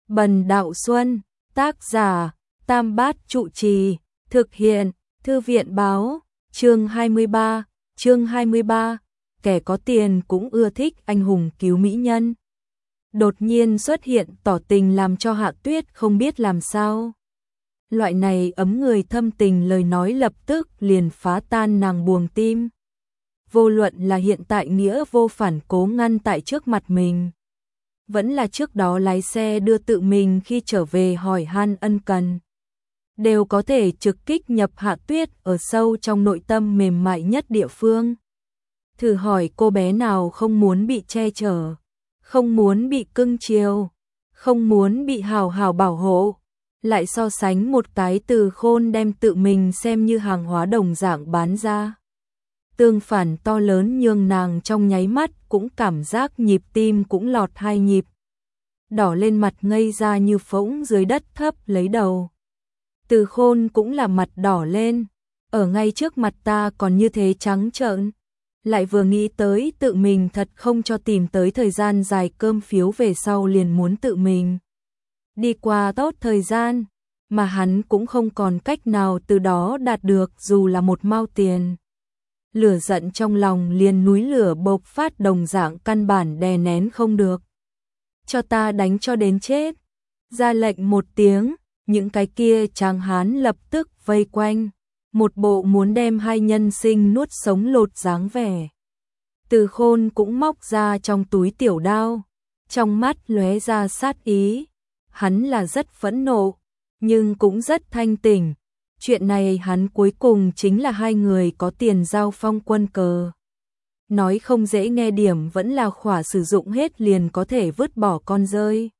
Bần Đạo Xuân, tác giả, Tam Bát Trụ Trì, thực hiện, Thư viện báo, chương 23, kẻ có tiền cũng ưa thích anh hùng cứu mỹ nhân. Đột nhiên xuất hiện tỏ tình làm cho Hạ Tuyết không biết làm sao. Loại này ấm người thâm tình lời nói lập tức liền phá tan nàng buồng tim. Vô luận là hiện tại Nghĩa Vô Phản cố ngăn tại trước mặt mình, vẫn là trước đó lái xe đưa tự mình khi trở về hỏi han ân cần, đều có thể trực kích nhập Hạ Tuyết ở sâu trong nội tâm mềm mại nhất địa phương. Thử hỏi cô bé nào không muốn bị che chở, không muốn bị cưng chiều, không muốn bị hào hào bảo hộ, lại so sánh một cái Từ Khôn đem tự mình xem như hàng hóa đồng dạng bán ra. Tương phản to lớn nhường nàng trong nháy mắt cũng cảm giác nhịp tim cũng lọt 2 nhịp. Đỏ lên mặt ngây ra như phỗng dưới đất thấp lấy đầu. Từ Khôn cũng là mặt đỏ lên, ở ngay trước mặt ta còn như thế trắng trợn. Lại vừa nghĩ tới tự mình thật không cho tìm tới thời gian dài cơm phiếu về sau liền muốn tự mình đi qua tốt thời gian, mà hắn cũng không còn cách nào từ đó đạt được dù là một mao tiền. Lửa giận trong lòng liền núi lửa bộc phát đồng dạng căn bản đè nén không được. Cho ta đánh cho đến chết. Ra lệnh một tiếng, những cái kia tráng hán lập tức vây quanh, một bộ muốn đem hai nhân sinh nuốt sống lột dáng vẻ. Từ Khôn cũng móc ra trong túi tiểu đao, trong mắt lóe ra sát ý. Hắn là rất phẫn nộ, nhưng cũng rất thanh tỉnh. Chuyện này hắn cuối cùng chính là hai người có tiền giao phong quân cờ. Nói không dễ nghe điểm vẫn là khỏa sử dụng hết liền có thể vứt bỏ con rơi.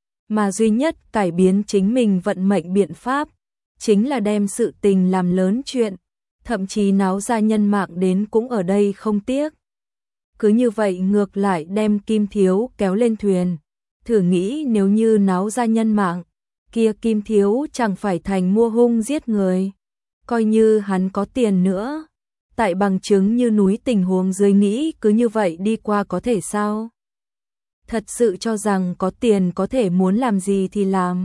Mà duy nhất cải biến chính mình vận mệnh biện pháp, chính là đem sự tình làm lớn chuyện, thậm chí náo ra nhân mạng đến cũng ở đây không tiếc. Cứ như vậy ngược lại đem Kim Thiếu kéo lên thuyền. Thử nghĩ nếu như náo ra nhân mạng, kia Kim Thiếu chẳng phải thành mua hung giết người. Coi như hắn có tiền nữa, tại bằng chứng như núi tình huống dưới nghĩ cứ như vậy đi qua có thể sao? Thật sự cho rằng có tiền có thể muốn làm gì thì làm.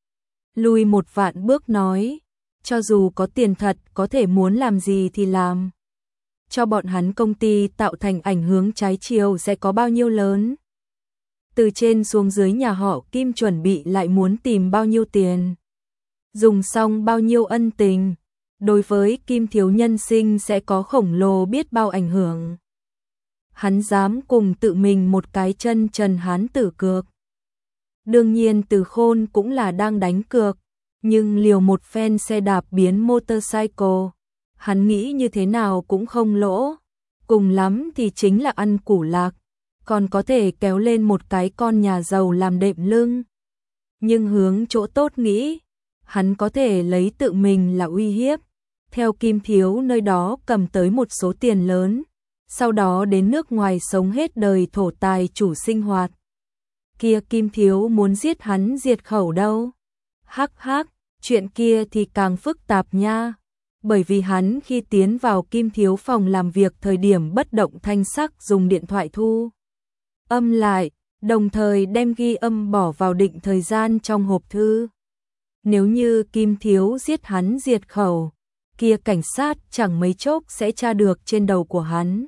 Lùi một vạn bước nói, cho dù có tiền thật có thể muốn làm gì thì làm. Cho bọn hắn công ty tạo thành ảnh hưởng trái chiều sẽ có bao nhiêu lớn? Từ trên xuống dưới nhà họ Kim chuẩn bị lại muốn tìm bao nhiêu tiền? Dùng xong bao nhiêu ân tình? Đối với Kim Thiếu nhân sinh sẽ có khổng lồ biết bao ảnh hưởng. Hắn dám cùng tự mình một cái chân trần hán tử cược. Đương nhiên Từ Khôn cũng là đang đánh cược, nhưng liều một phen xe đạp biến motorcycle, hắn nghĩ như thế nào cũng không lỗ, cùng lắm thì chính là ăn củ lạc, còn có thể kéo lên một cái con nhà giàu làm đệm lưng. Nhưng hướng chỗ tốt nghĩ, hắn có thể lấy tự mình là uy hiếp, theo Kim Thiếu nơi đó cầm tới một số tiền lớn, sau đó đến nước ngoài sống hết đời thổ tài chủ sinh hoạt. Kia Kim Thiếu muốn giết hắn diệt khẩu đâu? Hắc hắc, chuyện kia thì càng phức tạp nha. Bởi vì hắn khi tiến vào Kim Thiếu phòng làm việc thời điểm bất động thanh sắc dùng điện thoại thu âm lại, đồng thời đem ghi âm bỏ vào định thời gian trong hộp thư. Nếu như Kim Thiếu giết hắn diệt khẩu, kia cảnh sát chẳng mấy chốc sẽ tra được trên đầu của hắn.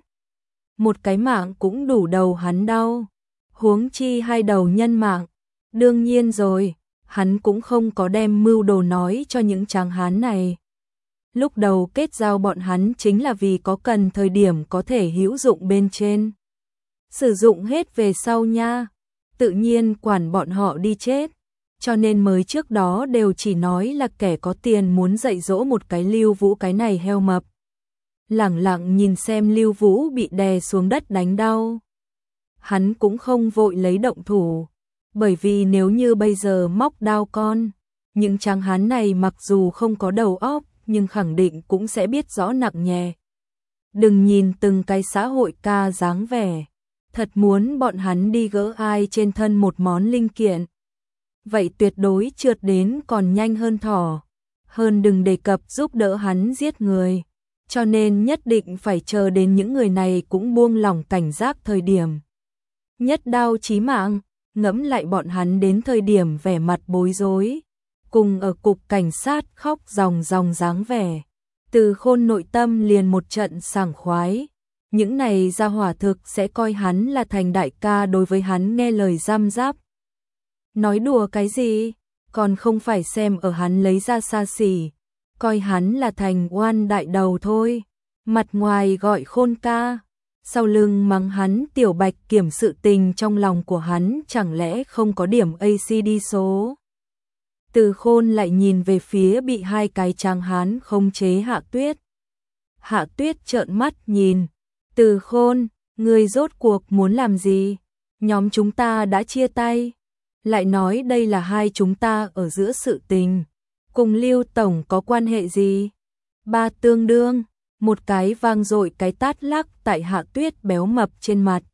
Một cái mạng cũng đủ đầu hắn đau, huống chi hai đầu nhân mạng. Đương nhiên rồi, hắn cũng không có đem mưu đồ nói cho những tráng hán này. Lúc đầu kết giao bọn hắn chính là vì có cần thời điểm có thể hữu dụng bên trên. Sử dụng hết về sau nha, tự nhiên quản bọn họ đi chết. Cho nên mới trước đó đều chỉ nói là kẻ có tiền muốn dạy dỗ một cái Lưu Vũ cái này heo mập. Lẳng lặng nhìn xem Lưu Vũ bị đè xuống đất đánh đau. Hắn cũng không vội lấy động thủ, bởi vì nếu như bây giờ móc đao con, những tráng hán này mặc dù không có đầu óc, nhưng khẳng định cũng sẽ biết rõ nặng nhẹ. Đừng nhìn từng cái xã hội ca dáng vẻ, thật muốn bọn hắn đi gỡ ai trên thân một món linh kiện. Vậy tuyệt đối trượt đến còn nhanh hơn thỏ, hơn đừng đề cập giúp đỡ hắn giết người. Cho nên nhất định phải chờ đến những người này cũng buông lỏng cảnh giác thời điểm. Nhất đao chí mạng, ngẫm lại bọn hắn đến thời điểm vẻ mặt bối rối, cùng ở cục cảnh sát khóc ròng ròng dáng vẻ. Từ Khôn nội tâm liền một trận sảng khoái, những này ra hỏa thực sẽ coi hắn là thành đại ca đối với hắn nghe lời giam giáp. Nói đùa cái gì, còn không phải xem ở hắn lấy ra xa xỉ, coi hắn là thành oan đại đầu thôi, mặt ngoài gọi Khôn ca, sau lưng mắng hắn tiểu bạch kiểm sự tình trong lòng của hắn chẳng lẽ không có điểm ACD số. Từ Khôn lại nhìn về phía bị hai cái tráng hán khống chế Hạ Tuyết. Hạ Tuyết trợn mắt nhìn, Từ Khôn, ngươi rốt cuộc muốn làm gì? Nhóm chúng ta đã chia tay, lại nói đây là hai chúng ta ở giữa sự tình, cùng Lưu tổng có quan hệ gì? Ba tương đương, một cái vang dội cái tát lắc tại Hạ Tuyết béo mập trên mặt.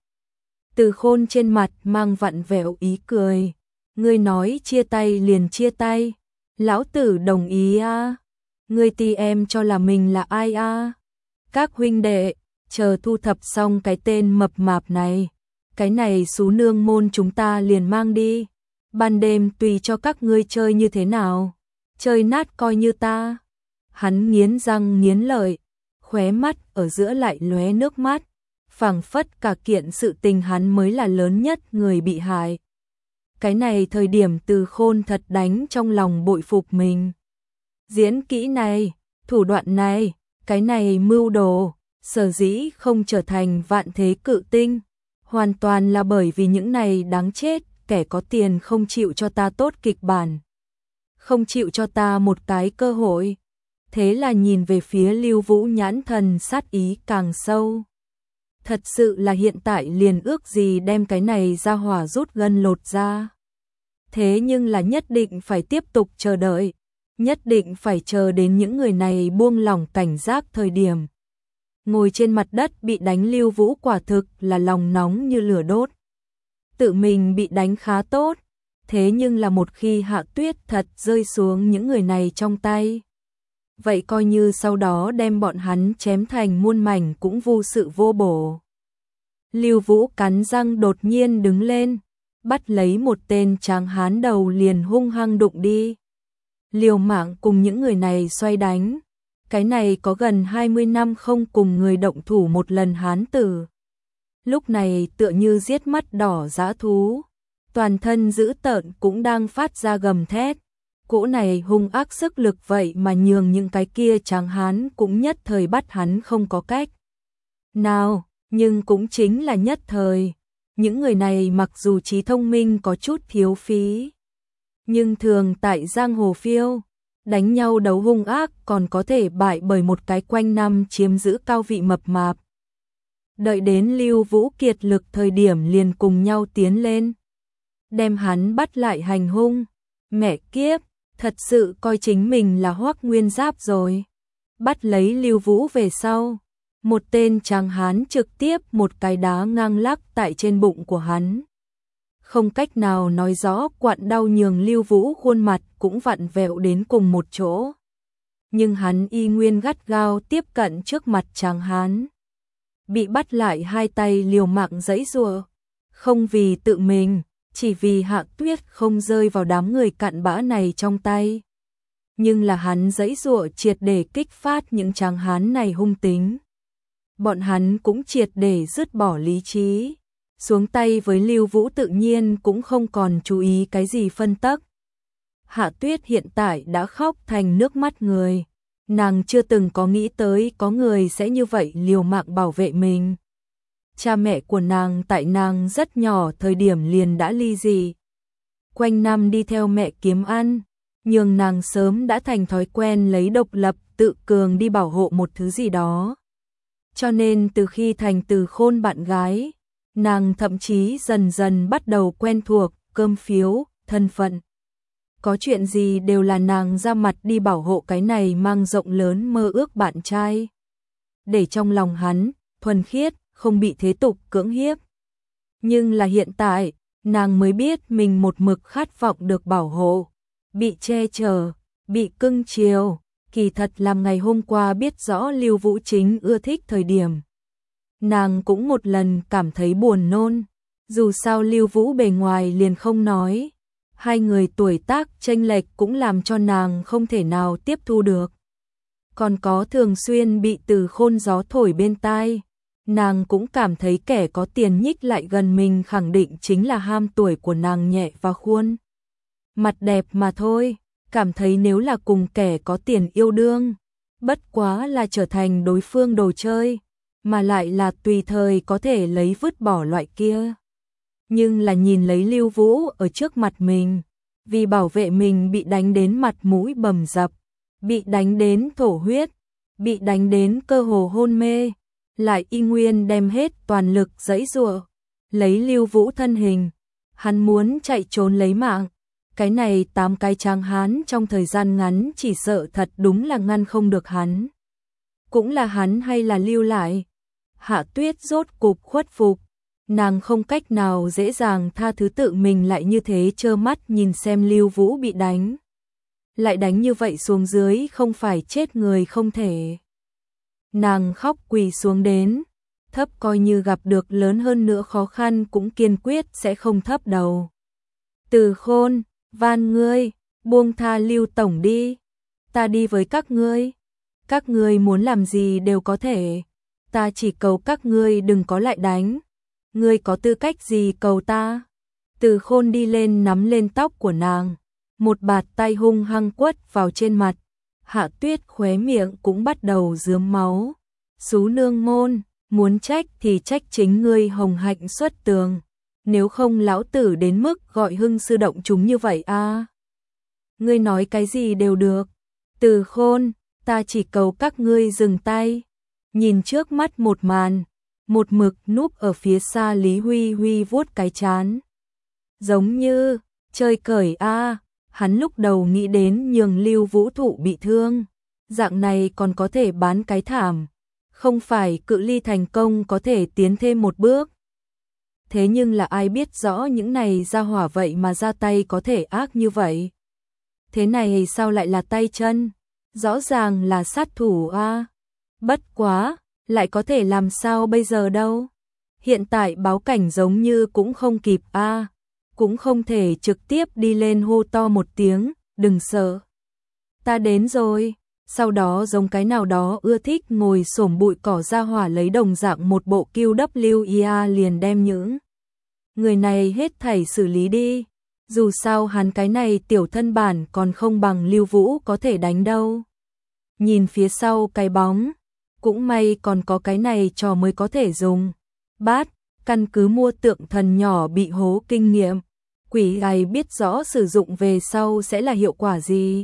Từ Khôn trên mặt mang vặn vẹo ý cười, ngươi nói chia tay liền chia tay, lão tử đồng ý a. Ngươi ti em cho là mình là ai a? Các huynh đệ, chờ thu thập xong cái tên mập mạp này, cái này xú nương môn chúng ta liền mang đi, ban đêm tùy cho các ngươi chơi như thế nào, chơi nát coi như ta. Hắn nghiến răng nghiến lợi, khóe mắt ở giữa lại lóe nước mắt, phảng phất cả kiện sự tình hắn mới là lớn nhất người bị hại. Cái này thời điểm Từ Khôn thật đánh trong lòng bội phục mình. Diễn kỹ này, thủ đoạn này, cái này mưu đồ, sở dĩ không trở thành vạn thế cự tinh, hoàn toàn là bởi vì những này đáng chết, kẻ có tiền không chịu cho ta tốt kịch bản, không chịu cho ta một cái cơ hội. Thế là nhìn về phía Lưu Vũ nhãn thần sát ý càng sâu. Thật sự là hiện tại liền ước gì đem cái này ra hỏa rút gân lột ra. Thế nhưng là nhất định phải tiếp tục chờ đợi, nhất định phải chờ đến những người này buông lỏng cảnh giác thời điểm. Ngồi trên mặt đất bị đánh Lưu Vũ quả thực là lòng nóng như lửa đốt. Tự mình bị đánh khá tốt, thế nhưng là một khi Hạ Tuyết thật rơi xuống những người này trong tay, vậy coi như sau đó đem bọn hắn chém thành muôn mảnh cũng vô sự vô bổ. Lưu Vũ cắn răng đột nhiên đứng lên, bắt lấy một tên tráng hán đầu liền hung hăng đụng đi. Liều mạng cùng những người này xoay đánh, cái này có gần 20 năm không cùng người động thủ một lần hán tử. Lúc này tựa như giết mắt đỏ dã thú, toàn thân dữ tợn cũng đang phát ra gầm thét. Cỗ này hung ác sức lực vậy mà nhường những cái kia tráng hán cũng nhất thời bắt hắn không có cách nào, nhưng cũng chính là nhất thời. Những người này mặc dù trí thông minh có chút thiếu phí, nhưng thường tại giang hồ phiêu, đánh nhau đấu hung ác còn có thể bại bởi một cái quanh năm chiếm giữ cao vị mập mạp. Đợi đến Lưu Vũ kiệt lực thời điểm liền cùng nhau tiến lên, đem hắn bắt lại hành hung. Mẹ kiếp, thật sự coi chính mình là Hoắc Nguyên Giáp rồi. Bắt lấy Lưu Vũ về sau, một tên tráng hán trực tiếp một cái đá ngang lắc tại trên bụng của hắn. Không cách nào nói rõ quặn đau nhường Lưu Vũ khuôn mặt cũng vặn vẹo đến cùng một chỗ. Nhưng hắn y nguyên gắt gao tiếp cận trước mặt tráng hán. Bị bắt lại hai tay liều mạng giãy giụa, không vì tự mình, chỉ vì Hạ Tuyết không rơi vào đám người cặn bã này trong tay. Nhưng là hắn giãy giụa triệt để kích phát những tráng hán này hung tính. Bọn hắn cũng triệt để dứt bỏ lý trí, xuống tay với Lưu Vũ tự nhiên cũng không còn chú ý cái gì phân tắc. Hạ Tuyết hiện tại đã khóc thành nước mắt người, nàng chưa từng có nghĩ tới có người sẽ như vậy liều mạng bảo vệ mình. Cha mẹ của nàng tại nàng rất nhỏ thời điểm liền đã ly dị, quanh năm đi theo mẹ kiếm ăn, nhưng nàng sớm đã thành thói quen lấy độc lập tự cường đi bảo hộ một thứ gì đó. Cho nên từ khi thành Từ Khôn bạn gái, nàng thậm chí dần dần bắt đầu quen thuộc cơm phiếu, thân phận. Có chuyện gì đều là nàng ra mặt đi bảo hộ cái này mang rộng lớn mơ ước bạn trai. Để trong lòng hắn, thuần khiết, không bị thế tục cưỡng hiếp. Nhưng là hiện tại, nàng mới biết mình một mực khát vọng được bảo hộ, bị che chở, bị cưng chiều. Kỳ thật làm ngày hôm qua biết rõ Lưu Vũ chính ưa thích thời điểm, nàng cũng một lần cảm thấy buồn nôn. Dù sao Lưu Vũ bề ngoài liền không nói, hai người tuổi tác chênh lệch cũng làm cho nàng không thể nào tiếp thu được. Còn có thường xuyên bị Từ Khôn gió thổi bên tai, nàng cũng cảm thấy kẻ có tiền nhích lại gần mình khẳng định chính là ham tuổi của nàng nhẹ và khuôn mặt đẹp mà thôi, cảm thấy nếu là cùng kẻ có tiền yêu đương, bất quá là trở thành đối phương đồ chơi, mà lại là tùy thời có thể lấy vứt bỏ loại kia. Nhưng là nhìn lấy Lưu Vũ ở trước mặt mình, vì bảo vệ mình bị đánh đến mặt mũi bầm dập, bị đánh đến thổ huyết, bị đánh đến cơ hồ hôn mê, lại y nguyên đem hết toàn lực giãy giụa, lấy Lưu Vũ thân hình, hắn muốn chạy trốn lấy mạng. Cái này 8 cái tráng hán trong thời gian ngắn chỉ sợ thật đúng là ngăn không được hắn. Cũng là hắn hay là lưu lại. Hạ Tuyết rốt cục khuất phục, nàng không cách nào dễ dàng tha thứ tự mình lại như thế trơ mắt nhìn xem Lưu Vũ bị đánh. Lại đánh như vậy xuống dưới không phải chết người không thể. Nàng khóc quỳ xuống đến, thấp coi như gặp được lớn hơn nữa khó khăn cũng kiên quyết sẽ không thấp đầu. Từ Khôn, van ngươi, buông tha Lưu tổng đi, ta đi với các ngươi muốn làm gì đều có thể, ta chỉ cầu các ngươi đừng có lại đánh, ngươi có tư cách gì cầu ta? Từ Khôn đi lên nắm lên tóc của nàng, một bạt tay hung hăng quất vào trên mặt, Hạ Tuyết khóe miệng cũng bắt đầu rướm máu, xú nương môn, muốn trách thì trách chính ngươi hồng hạnh xuất tường. Nếu không lão tử đến mức gọi Hưng sư động chúng như vậy a. Ngươi nói cái gì đều được. Từ Khôn, ta chỉ cầu các ngươi dừng tay. Nhìn trước mắt một màn, một mực núp ở phía xa Lý Huy Huy vuốt cái trán. Giống như, chơi cởi a, hắn lúc đầu nghĩ đến nhường Lưu Vũ thụ bị thương. Dạng này còn có thể bán cái thảm. Không phải cự ly thành công có thể tiến thêm một bước. Thế nhưng là ai biết rõ những này ra hỏa vậy mà ra tay có thể ác như vậy. Thế này sao lại là tay chân? Rõ ràng là sát thủ a. Bất quá, lại có thể làm sao bây giờ đâu? Hiện tại báo cảnh giống như cũng không kịp a, cũng không thể trực tiếp đi lên hô to một tiếng, đừng sợ. Ta đến rồi. Sau đó giống cái nào đó ưa thích ngồi xổm bụi cỏ ra hỏa lấy đồng dạng một bộ QWIA liền đem những người này hết thảy xử lý đi. Dù sao hắn cái này tiểu thân bản còn không bằng Lưu Vũ có thể đánh đâu. Nhìn phía sau cái bóng, cũng may còn có cái này trò mới có thể dùng. Bát, căn cứ mua tượng thần nhỏ bị hố kinh nghiệm, quỷ gầy biết rõ sử dụng về sau sẽ là hiệu quả gì.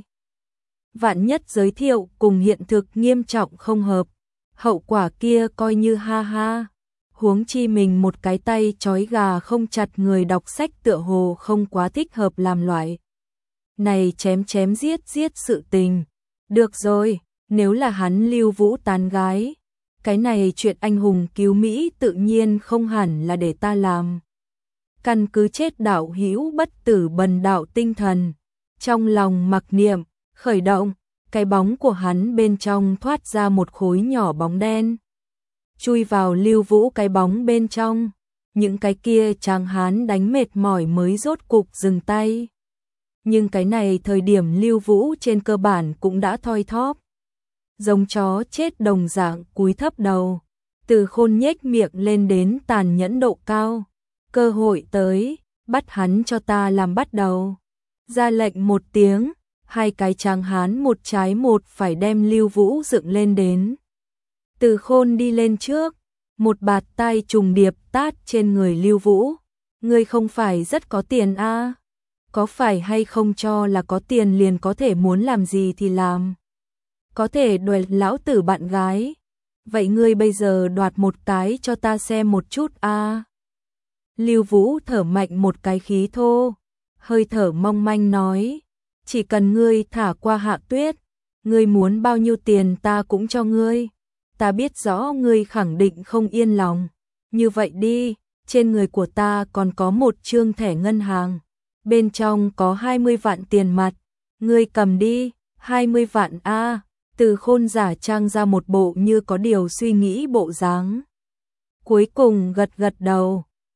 Vạn nhất giới thiệu cùng hiện thực nghiêm trọng không hợp, hậu quả kia coi như ha ha. Huống chi mình một cái tay trói gà không chặt người đọc sách tựa hồ không quá thích hợp làm loại này chém chém giết giết sự tình. Được rồi, nếu là hắn Lưu Vũ tán gái, cái này chuyện anh hùng cứu Mỹ tự nhiên không hẳn là để ta làm. Căn cứ chết đạo hữu bất tử bần đạo tinh thần, trong lòng mặc niệm, khởi động, cái bóng của hắn bên trong thoát ra một khối nhỏ bóng đen. Chui vào Lưu Vũ cái bóng bên trong, những cái kia tráng hán đánh mệt mỏi mới rốt cục dừng tay. Nhưng cái này thời điểm Lưu Vũ trên cơ bản cũng đã thoi thóp. Giống chó chết đồng dạng cúi thấp đầu, Từ Khôn nhếch miệng lên đến tàn nhẫn độ cao. Cơ hội tới, bắt hắn cho ta làm bắt đầu. Ra lệnh một tiếng, hai cái tráng hán một trái một phải đem Lưu Vũ dựng lên đến. Từ Khôn đi lên trước, một bạt tay trùng điệp tát trên người Lưu Vũ. Ngươi không phải rất có tiền a? Có phải hay không cho là có tiền liền có thể muốn làm gì thì làm? Có thể đoạt lão tử bạn gái. Vậy ngươi bây giờ đoạt một cái cho ta xem một chút a. Lưu Vũ thở mạnh một cái khí thô, hơi thở mong manh nói, chỉ cần ngươi thả qua Hạ Tuyết, ngươi muốn bao nhiêu tiền ta cũng cho ngươi. Ta biết rõ ngươi khẳng định không yên lòng. Như vậy đi, trên người của ta còn có một trương thẻ ngân hàng, bên trong có 20 vạn tiền mặt, ngươi cầm đi. 20 vạn a. Từ Khôn giả trang ra một bộ như có điều suy nghĩ bộ dáng. Cuối cùng gật gật đầu,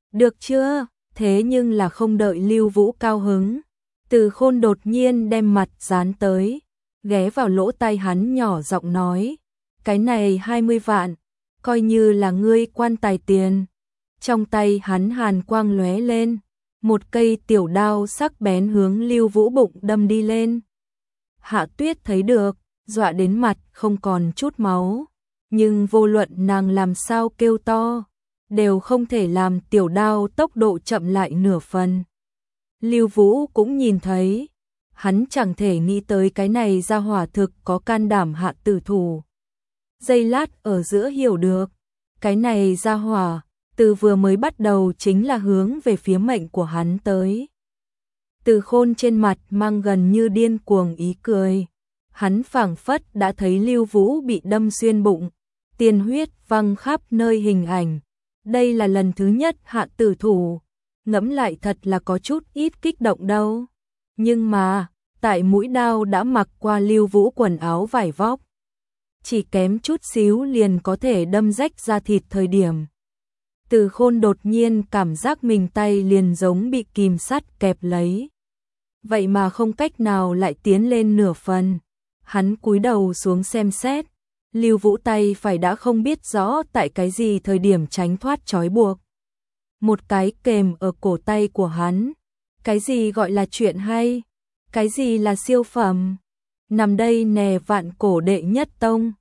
Được chưa? Thế nhưng là không đợi Lưu Vũ cao hứng. Từ Khôn đột nhiên đem mặt dán tới, ghé vào lỗ tai hắn nhỏ giọng nói, cái này 20 vạn, coi như là ngươi quan tài tiền. Trong tay hắn hàn quang lóe lên, một cây tiểu đao sắc bén hướng Lưu Vũ bụng đâm đi lên. Hạ Tuyết thấy được, dọa đến mặt không còn chút máu, nhưng vô luận nàng làm sao kêu to, đều không thể làm tiểu đao tốc độ chậm lại nửa phần. Lưu Vũ cũng nhìn thấy, hắn chẳng thể nghĩ tới cái này ra hỏa thực có can đảm hạ tử thủ. Giây lát ở giữa hiểu được, cái này ra hỏa, từ vừa mới bắt đầu chính là hướng về phía mệnh của hắn tới. Từ Khôn trên mặt mang gần như điên cuồng ý cười, hắn phảng phất đã thấy Lưu Vũ bị đâm xuyên bụng, tiên huyết văng khắp nơi hình ảnh. Đây là lần thứ nhất hạ tử thủ, ngẫm lại thật là có chút ít kích động đâu. Nhưng mà, tại mũi đao đã mặc qua Lưu Vũ quần áo vải vóc, chỉ kém chút xíu liền có thể đâm rách da thịt thời điểm. Từ Khôn đột nhiên cảm giác mình tay liền giống bị kìm sắt kẹp lấy. Vậy mà không cách nào lại tiến lên nửa phần. Hắn cúi đầu xuống xem xét, Lưu Vũ tay phải đã không biết rõ tại cái gì thời điểm tránh thoát trói buộc. Một cái kềm ở cổ tay của hắn. Cái gì gọi là chuyện hay? Cái gì là siêu phẩm? Nằm đây nè vạn cổ đệ nhất tông.